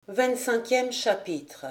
25e chapitre.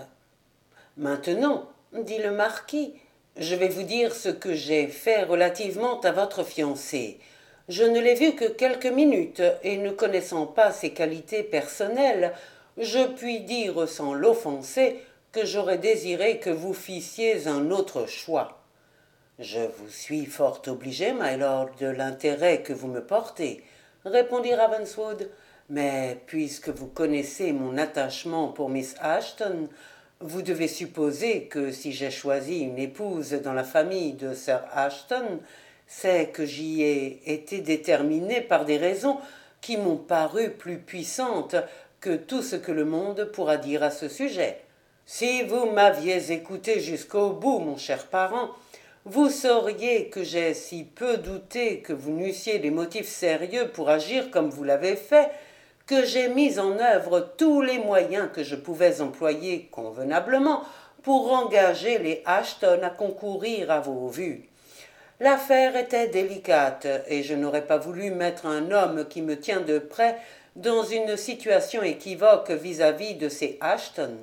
Maintenant, dit le marquis, je vais vous dire ce que j'ai fait relativement à votre fiancé. Je ne l'ai vu que quelques minutes, et ne connaissant pas ses qualités personnelles, je puis dire sans l'offenser que j'aurais désiré que vous fissiez un autre choix. Je vous suis fort obligé, my lord, de l'intérêt que vous me portez, répondit Ravenswood. Mais puisque vous connaissez mon attachement pour Miss Ashton, vous devez supposer que si j'ai choisi une épouse dans la famille de Sir Ashton, c'est que j'y ai été déterminé par des raisons qui m'ont paru plus puissantes que tout ce que le monde pourra dire à ce sujet. Si vous m'aviez écouté jusqu'au bout, mon cher parent, vous sauriez que j'ai si peu douté que vous n'eussiez des motifs sérieux pour agir comme vous l'avez fait, que j'ai mis en œuvre tous les moyens que je pouvais employer convenablement pour engager les Ashton à concourir à vos vues. L'affaire était délicate, et je n'aurais pas voulu mettre un homme qui me tient de près dans une situation équivoque vis-à-vis de ces Ashton.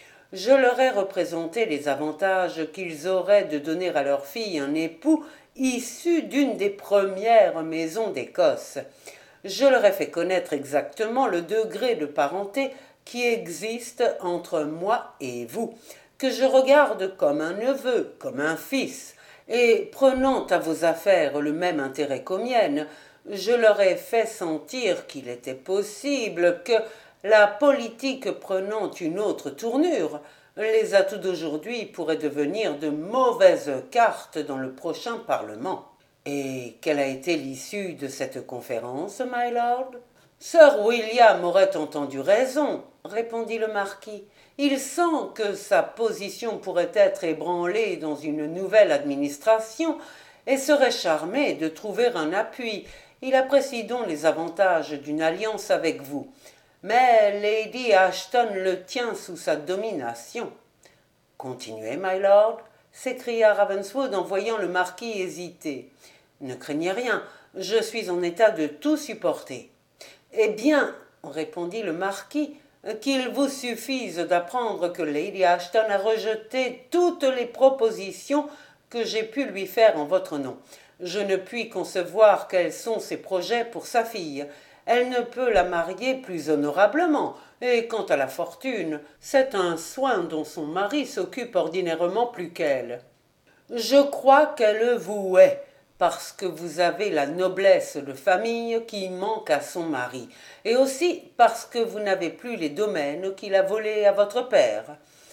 Je leur ai représenté les avantages qu'ils auraient de donner à leur fille un époux issu d'une des premières maisons d'Écosse. Je leur ai fait connaître exactement le degré de parenté qui existe entre moi et vous, que je regarde comme un neveu, comme un fils, et prenant à vos affaires le même intérêt qu'aux miennes, je leur ai fait sentir qu'il était possible que, la politique prenant une autre tournure, les atouts d'aujourd'hui pourraient devenir de mauvaises cartes dans le prochain Parlement. Et quelle a été l'issue de cette conférence, my lord? Sir William aurait entendu raison, répondit le marquis. Il sent que sa position pourrait être ébranlée dans une nouvelle administration et serait charmé de trouver un appui. Il apprécie donc les avantages d'une alliance avec vous. Mais Lady Ashton le tient sous sa domination. Continuez, my lord, s'écria Ravenswood en voyant le marquis hésiter. Ne craignez rien, je suis en état de tout supporter. Eh bien, répondit le marquis, qu'il vous suffise d'apprendre que Lady Ashton a rejeté toutes les propositions que j'ai pu lui faire en votre nom. Je ne puis concevoir quels sont ses projets pour sa fille. Elle ne peut la marier plus honorablement, et quant à la fortune, c'est un soin dont son mari s'occupe ordinairement plus qu'elle. Je crois qu'elle vous hait, parce que vous avez la noblesse de famille qui manque à son mari, et aussi parce que vous n'avez plus les domaines qu'il a volés à votre père.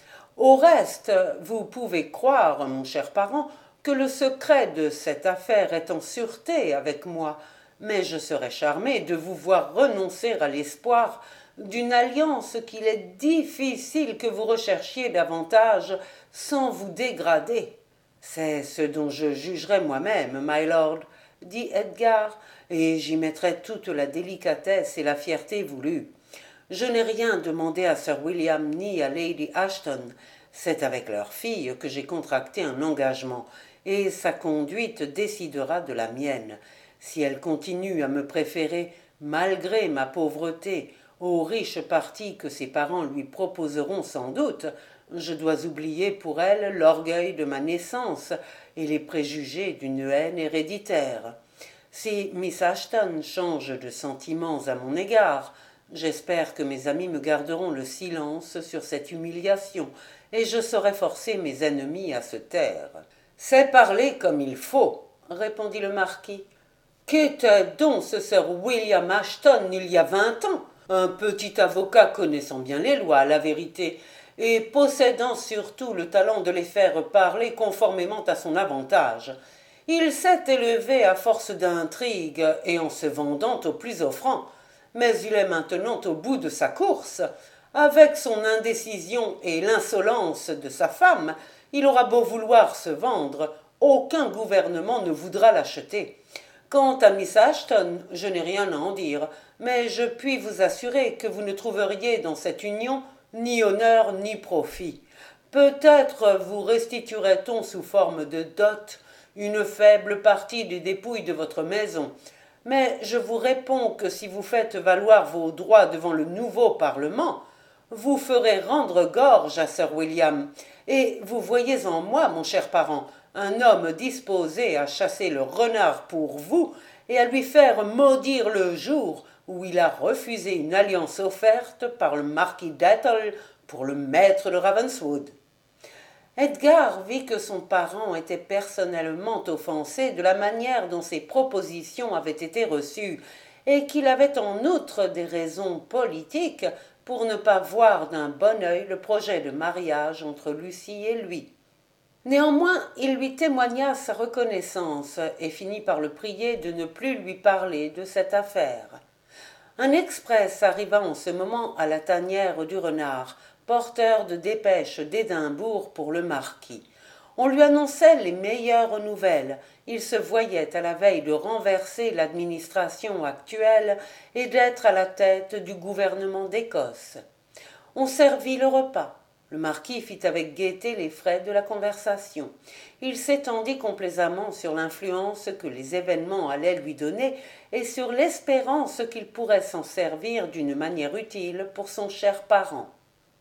Au reste, vous pouvez croire, mon cher parent, que le secret de cette affaire est en sûreté avec moi, mais je serais charmé de vous voir renoncer à l'espoir d'une alliance qu'il est difficile que vous recherchiez davantage sans vous dégrader. C'est ce dont je jugerai moi-même, my lord, dit Edgar, et j'y mettrai toute la délicatesse et la fierté voulues. Je n'ai rien demandé à Sir William ni à Lady Ashton. C'est avec leur fille que j'ai contracté un engagement, et sa conduite décidera de la mienne. Si elle continue à me préférer, malgré ma pauvreté, au riche parti que ses parents lui proposeront sans doute, je dois oublier pour elle l'orgueil de ma naissance et les préjugés d'une haine héréditaire. Si Miss Ashton change de sentiments à mon égard, j'espère que mes amis me garderont le silence sur cette humiliation, et je saurai forcer mes ennemis à se taire. C'est parler comme il faut, répondit le marquis. Qu'était donc ce Sir William Ashton il y a 20 ans? Un petit avocat connaissant bien les lois, à la vérité, et possédant surtout le talent de les faire parler conformément à son avantage. Il s'est élevé à force d'intrigues et en se vendant au plus offrant, mais il est maintenant au bout de sa course. Avec son indécision et l'insolence de sa femme, il aura beau vouloir se vendre, aucun gouvernement ne voudra l'acheter. Quant à Miss Ashton, je n'ai rien à en dire, mais je puis vous assurer que vous ne trouveriez dans cette union ni honneur ni profit. Peut-être vous restituerait-on sous forme de dot une faible partie des dépouilles de votre maison, mais je vous réponds que si vous faites valoir vos droits devant le nouveau Parlement, vous ferez rendre gorge à Sir William, et vous voyez en moi, mon cher parent, un homme disposé à chasser le renard pour vous et à lui faire maudire le jour où il a refusé une alliance offerte par le marquis d'Athol pour le maître de Ravenswood. Edgar vit que son parent était personnellement offensé de la manière dont ses propositions avaient été reçues, et qu'il avait en outre des raisons politiques pour ne pas voir d'un bon œil le projet de mariage entre Lucie et lui. Néanmoins, il lui témoigna sa reconnaissance et finit par le prier de ne plus lui parler de cette affaire. Un express arriva en ce moment à la tanière du renard, porteur de dépêches d'Édimbourg pour le marquis. On lui annonçait les meilleures nouvelles. Il se voyait à la veille de renverser l'administration actuelle et d'être à la tête du gouvernement d'Écosse. On servit le repas. Le marquis fit avec gaieté les frais de la conversation. Il s'étendit complaisamment sur l'influence que les événements allaient lui donner et sur l'espérance qu'il pourrait s'en servir d'une manière utile pour son cher parent.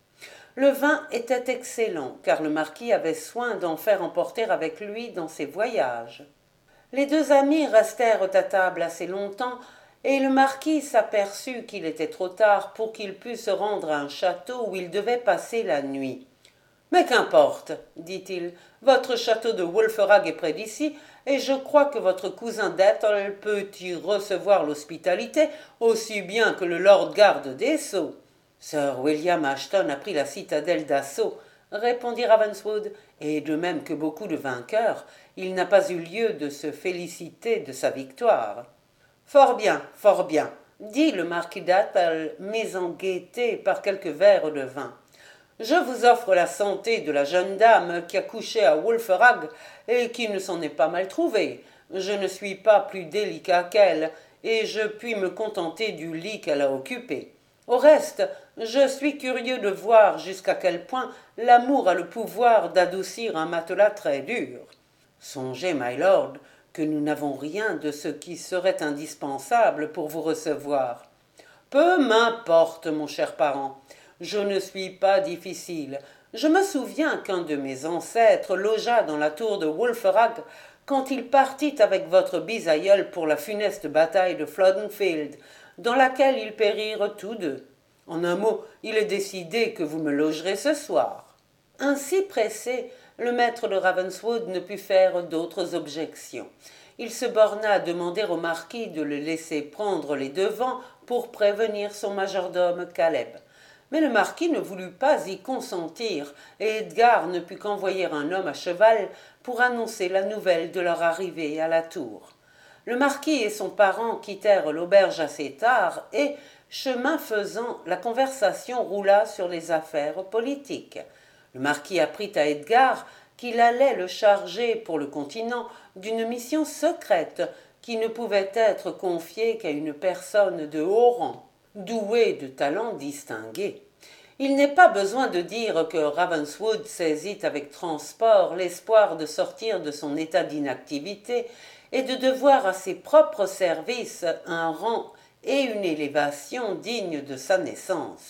Le vin était excellent, car le marquis avait soin d'en faire emporter avec lui dans ses voyages. Les deux amis restèrent à table assez longtemps, et le marquis s'aperçut qu'il était trop tard pour qu'il pût se rendre à un château où il devait passer la nuit. « Mais qu'importe, dit-il, votre château de Wulfrag est près d'ici, et je crois que votre cousin d'Athol peut y recevoir l'hospitalité aussi bien que le lord garde des Sceaux. » « Sir William Ashton a pris la citadelle d'assaut, » répondit Ravenswood, et de même que beaucoup de vainqueurs, il n'a pas eu lieu de se féliciter de sa victoire. « Fort bien, dit le marquis d'Athol, mis en gaieté par quelques verres de vin. Je vous offre la santé de la jeune dame qui a couché à Wulfrag et qui ne s'en est pas mal trouvée. Je ne suis pas plus délicat qu'elle, et je puis me contenter du lit qu'elle a occupé. Au reste, je suis curieux de voir jusqu'à quel point l'amour a le pouvoir d'adoucir un matelas très dur. Songez, my lord, que nous n'avons rien de ce qui serait indispensable pour vous recevoir. Peu m'importe, mon cher parent, je ne suis pas difficile. Je me souviens qu'un de mes ancêtres logea dans la tour de Wulfrag quand il partit avec votre bisaïeul pour la funeste bataille de Floddenfield, dans laquelle ils périrent tous deux. En un mot, il est décidé que vous me logerez ce soir. » Ainsi pressé, le maître de Ravenswood ne put faire d'autres objections. Il se borna à demander au marquis de le laisser prendre les devants pour prévenir son majordome Caleb. Mais le marquis ne voulut pas y consentir, et Edgar ne put qu'envoyer un homme à cheval pour annoncer la nouvelle de leur arrivée à la tour. Le marquis et son parent quittèrent l'auberge assez tard, et, chemin faisant, la conversation roula sur les affaires politiques. Le marquis apprit à Edgar qu'il allait le charger pour le continent d'une mission secrète qui ne pouvait être confiée qu'à une personne de haut rang, douée de talents distingués. Il n'est pas besoin de dire que Ravenswood saisit avec transport l'espoir de sortir de son état d'inactivité et de devoir à ses propres services un rang et une élévation dignes de sa naissance.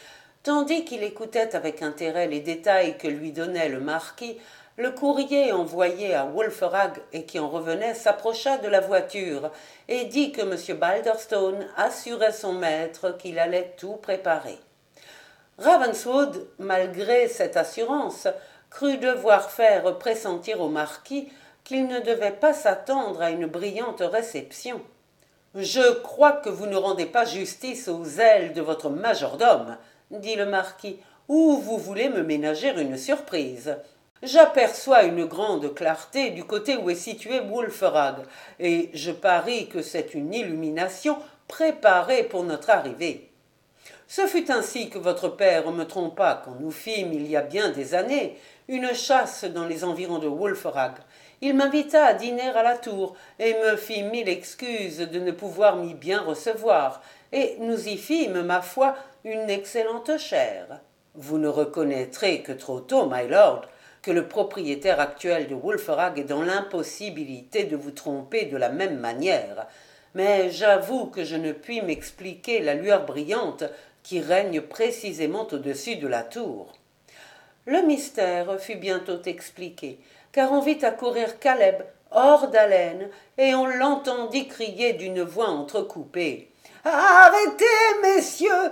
Tandis qu'il écoutait avec intérêt les détails que lui donnait le marquis, le courrier envoyé à Wulfrag et qui en revenait s'approcha de la voiture et dit que M. Balderstone assurait son maître qu'il allait tout préparer. Ravenswood, malgré cette assurance, crut devoir faire pressentir au marquis qu'il ne devait pas s'attendre à une brillante réception. « Je crois que vous ne rendez pas justice aux ailes de votre majordome, » dit le marquis, « ou vous voulez me ménager une surprise. J'aperçois une grande clarté du côté où est situé Wulfrag, et je parie que c'est une illumination préparée pour notre arrivée. Ce fut ainsi que votre père me trompa quand nous fîmes, il y a bien des années, une chasse dans les environs de Wulfrag. Il m'invita à dîner à la tour et me fit mille excuses de ne pouvoir m'y bien recevoir, et nous y fîmes, ma foi, une excellente chère. Vous ne reconnaîtrez que trop tôt, my lord, que le propriétaire actuel de Wulfrag est dans l'impossibilité de vous tromper de la même manière, mais j'avoue que je ne puis m'expliquer la lueur brillante qui règne précisément au-dessus de la tour. Le mystère fut bientôt expliqué, car on vit accourir Caleb hors d'haleine, et on l'entendit crier d'une voix entrecoupée. Arrêtez, messieurs,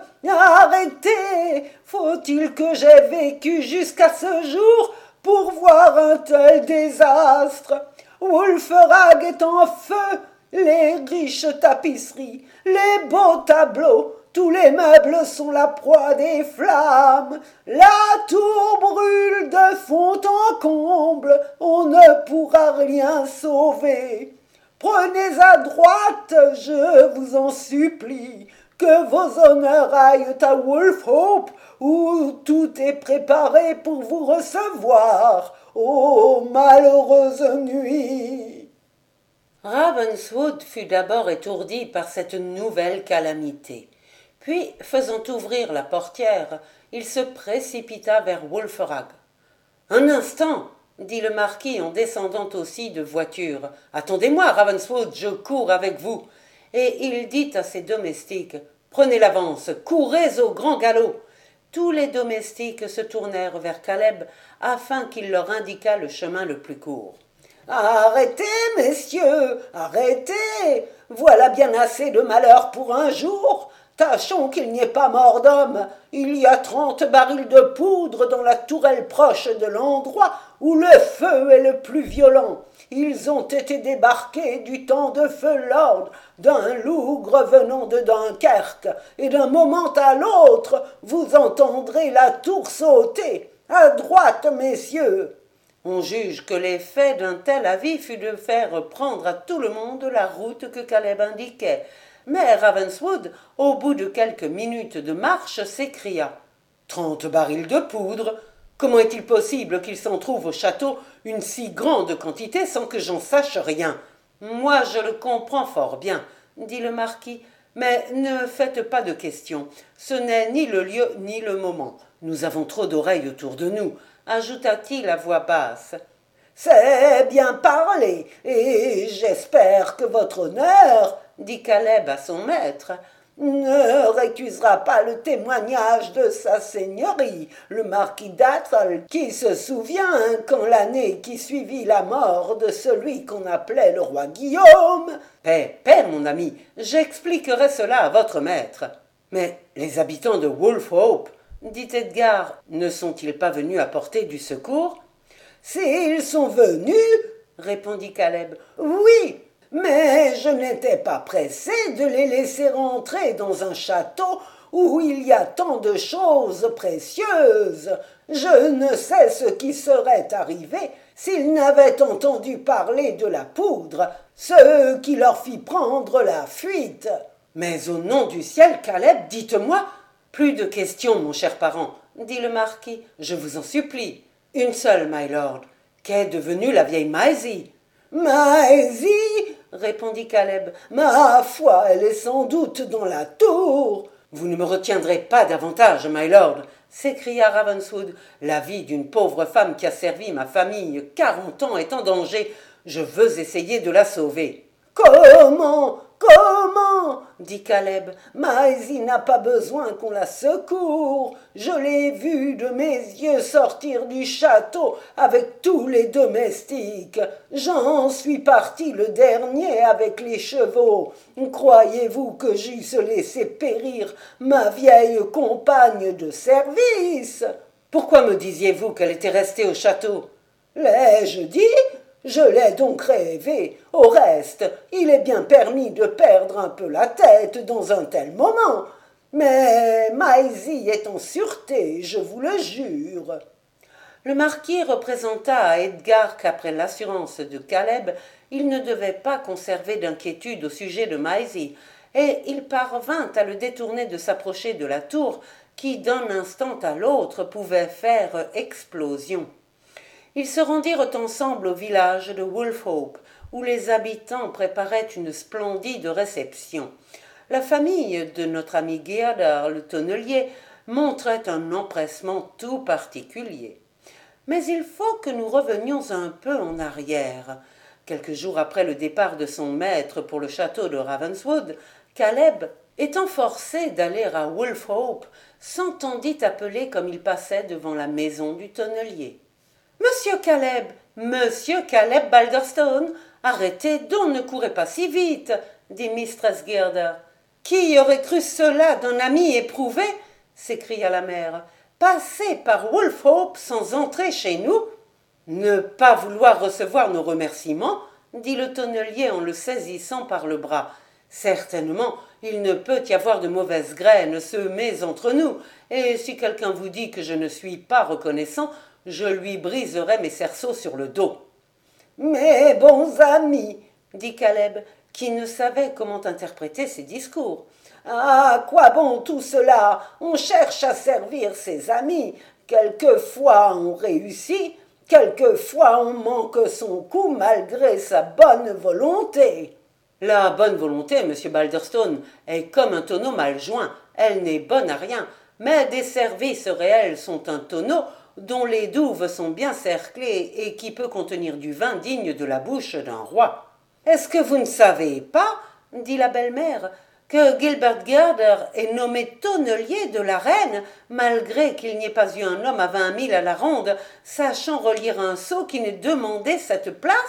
arrêtez! Faut-il que j'aie vécu jusqu'à ce jour pour voir un tel désastre? Wulfrag est en feu, les riches tapisseries, les beaux tableaux, tous les meubles sont la proie des flammes. La tour brûle de fond en comble, on ne pourra rien sauver. Prenez à droite, je vous en supplie, que vos honneurs aillent à Wolfhope, où tout est préparé pour vous recevoir. Ô malheureuse nuit! Ravenswood fut d'abord étourdi par cette nouvelle calamité. Puis, faisant ouvrir la portière, il se précipita vers Wulfrag. « Un instant !» dit le marquis en descendant aussi de voiture. « Attendez-moi, Ravenswood, je cours avec vous. » Et il dit à ses domestiques. « Prenez l'avance, courez au grand galop. » Tous les domestiques se tournèrent vers Caleb afin qu'il leur indiquât le chemin le plus court. « Arrêtez, messieurs, arrêtez! Voilà bien assez de malheur pour un jour. Tâchons qu'il n'y ait pas mort d'homme. Il y a 30 barils de poudre dans la tourelle proche de l'endroit où le feu est le plus violent. Ils ont été débarqués du temps de feu Lord, d'un lougre venant de Dunkerque, et d'un moment à l'autre, vous entendrez la tour sauter. À droite, messieurs! » On juge que l'effet d'un tel avis fut de faire prendre à tout le monde la route que Caleb indiquait. Mais Ravenswood, au bout de quelques minutes de marche, s'écria « 30 barils de poudre! Comment est-il possible qu'il s'en trouve au château une si grande quantité sans que j'en sache rien? » « Moi, je le comprends fort bien, » dit le marquis, « mais ne faites pas de questions. Ce n'est ni le lieu ni le moment. Nous avons trop d'oreilles autour de nous, » ajouta-t-il à voix basse. « C'est bien parlé, et j'espère que votre honneur, » dit Caleb à son maître, ne récusera pas le témoignage de sa seigneurie, le marquis d'Athol, qui se souvient, quand l'année qui suivit la mort de celui qu'on appelait le roi Guillaume. Paix, mon ami, j'expliquerai cela à votre maître. Mais les habitants de Wolfhope, dit Edgar, ne sont-ils pas venus apporter du secours? S'ils sont venus, répondit Caleb, oui. Mais je n'étais pas pressé de les laisser entrer dans un château où il y a tant de choses précieuses. Je ne sais ce qui serait arrivé s'ils n'avaient entendu parler de la poudre, ce qui leur fit prendre la fuite. Mais au nom du ciel, Caleb, dites-moi. Plus de questions, mon cher parent, dit le marquis, je vous en supplie. Une seule, my lord. Qu'est devenue la vieille Maisie? Maisie, répondit Caleb, ma foi, elle est sans doute dans la tour. Vous ne me retiendrez pas davantage, my lord, s'écria Ravenswood. La vie d'une pauvre femme qui a servi ma famille 40 ans est en danger. Je veux essayer de la sauver. Comment? Dit Caleb. Maisie n'a pas besoin qu'on la secoure. Je l'ai vue de mes yeux sortir du château avec tous les domestiques. J'en suis parti le dernier avec les chevaux. Croyez-vous que j'eusse laissé périr ma vieille compagne de service? Pourquoi me disiez-vous qu'elle était restée au château? L'ai-je dit? Je l'ai donc rêvé. Au reste, il est bien permis de perdre un peu la tête dans un tel moment. Mais Maisie est en sûreté, je vous le jure. Le marquis représenta à Edgar qu'après l'assurance de Caleb, il ne devait pas conserver d'inquiétude au sujet de Maisie, et il parvint à le détourner de s'approcher de la tour qui, d'un instant à l'autre, pouvait faire explosion. Ils se rendirent ensemble au village de Wolfhope, où les habitants préparaient une splendide réception. La famille de notre ami Geardar, le tonnelier, montrait un empressement tout particulier. Mais il faut que nous revenions un peu en arrière. Quelques jours après le départ de son maître pour le château de Ravenswood, Caleb étant forcé d'aller à Wolf Hope, s'entendit appeler comme il passait devant la maison du tonnelier. « Monsieur Caleb Balderstone, arrêtez donc, ne courez pas si vite !» dit Mistress Girder. « Qui aurait cru cela d'un ami éprouvé ?» s'écria la mère. « Passer par Wolf Hope sans entrer chez nous ?» « Ne pas vouloir recevoir nos remerciements ?» dit le tonnelier en le saisissant par le bras. « Certainement, il ne peut y avoir de mauvaises graines semées entre nous, et si quelqu'un vous dit que je ne suis pas reconnaissant, je lui briserai mes cerceaux sur le dos. »« Mes bons amis, » dit Caleb, qui ne savait comment interpréter ces discours. « À quoi bon tout cela? On cherche à servir ses amis. Quelquefois on réussit, quelquefois on manque son coup malgré sa bonne volonté. » « La bonne volonté, monsieur Balderstone, est comme un tonneau mal joint. Elle n'est bonne à rien, mais des services réels sont un tonneau dont les douves sont bien cerclées et qui peut contenir du vin digne de la bouche d'un roi. »« Est-ce que vous ne savez pas, dit la belle-mère, que Gilbert Girder est nommé tonnelier de la reine, malgré qu'il n'y ait pas eu un homme à 20 000 à la ronde, sachant relier un seau qui n'ait demandé cette place ?»«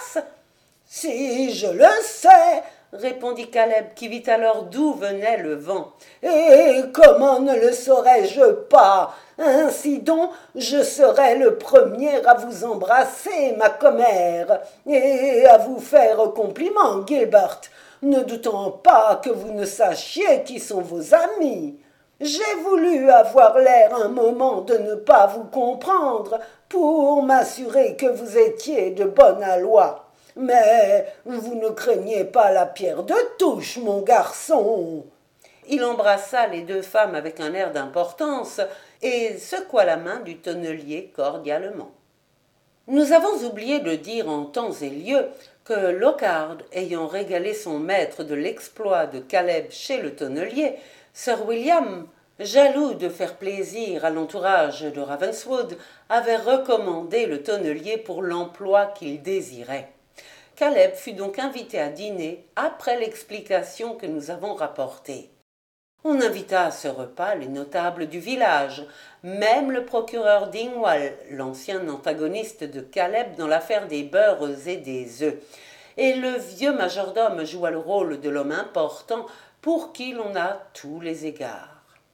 Si, je le sais, » répondit Caleb, qui vit alors d'où venait le vent. « Et comment ne le saurais-je pas? Ainsi donc, je serai le premier à vous embrasser, ma commère, et à vous faire compliment, Gilbert, ne doutant pas que vous ne sachiez qui sont vos amis. J'ai voulu avoir l'air un moment de ne pas vous comprendre pour m'assurer que vous étiez de bonne aloi. Mais vous ne craignez pas la pierre de touche, mon garçon. » Il embrassa les deux femmes avec un air d'importance et secoua la main du tonnelier cordialement. Nous avons oublié de dire en temps et lieu que Lockhart, ayant régalé son maître de l'exploit de Caleb chez le tonnelier, Sir William, jaloux de faire plaisir à l'entourage de Ravenswood, avait recommandé le tonnelier pour l'emploi qu'il désirait. Caleb fut donc invité à dîner après l'explication que nous avons rapportée. On invita à ce repas les notables du village, même le procureur Dingwall, l'ancien antagoniste de Caleb dans l'affaire des beurres et des œufs, et le vieux majordome joua le rôle de l'homme important pour qui l'on a tous les égards.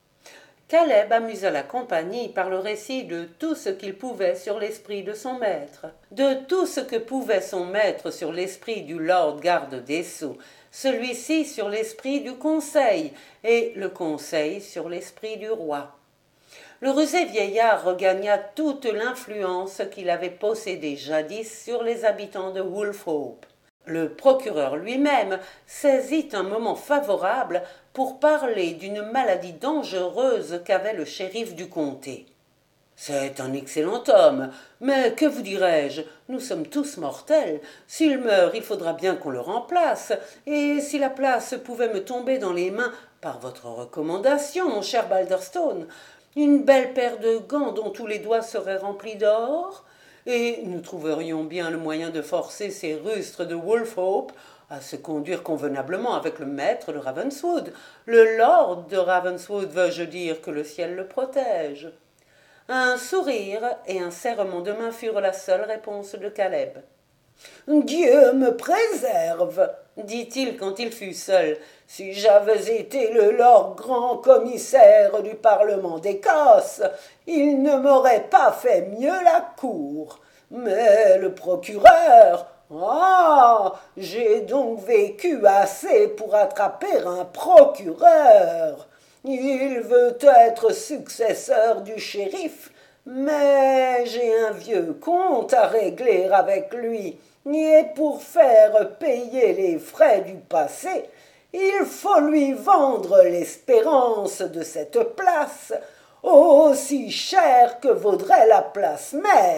Caleb amusa la compagnie par le récit de tout ce qu'il pouvait sur l'esprit de son maître, de tout ce que pouvait son maître sur l'esprit du lord garde des Sceaux, celui-ci sur l'esprit du conseil, et le conseil sur l'esprit du roi. Le rusé vieillard regagna toute l'influence qu'il avait possédée jadis sur les habitants de Wolf Hope. Le procureur lui-même saisit un moment favorable pour parler d'une maladie dangereuse qu'avait le shérif du comté. « C'est un excellent homme, mais que vous dirais-je, nous sommes tous mortels. S'il meurt, il faudra bien qu'on le remplace, et si la place pouvait me tomber dans les mains par votre recommandation, mon cher Balderstone, une belle paire de gants dont tous les doigts seraient remplis d'or, et nous trouverions bien le moyen de forcer ces rustres de Wolf Hope à se conduire convenablement avec le maître de Ravenswood, le lord de Ravenswood, veux-je dire, que le ciel le protège. » Un sourire et un serrement de main furent la seule réponse de Caleb. « Dieu me préserve, dit-il quand il fut seul, si j'avais été le lord grand commissaire du Parlement d'Écosse, il ne m'aurait pas fait mieux la cour. Mais le procureur, ah, j'ai donc vécu assez pour attraper un procureur. Il veut être successeur du shérif, mais j'ai un vieux compte à régler avec lui, et pour faire payer les frais du passé, il faut lui vendre l'espérance de cette place, aussi cher que vaudrait la place même. »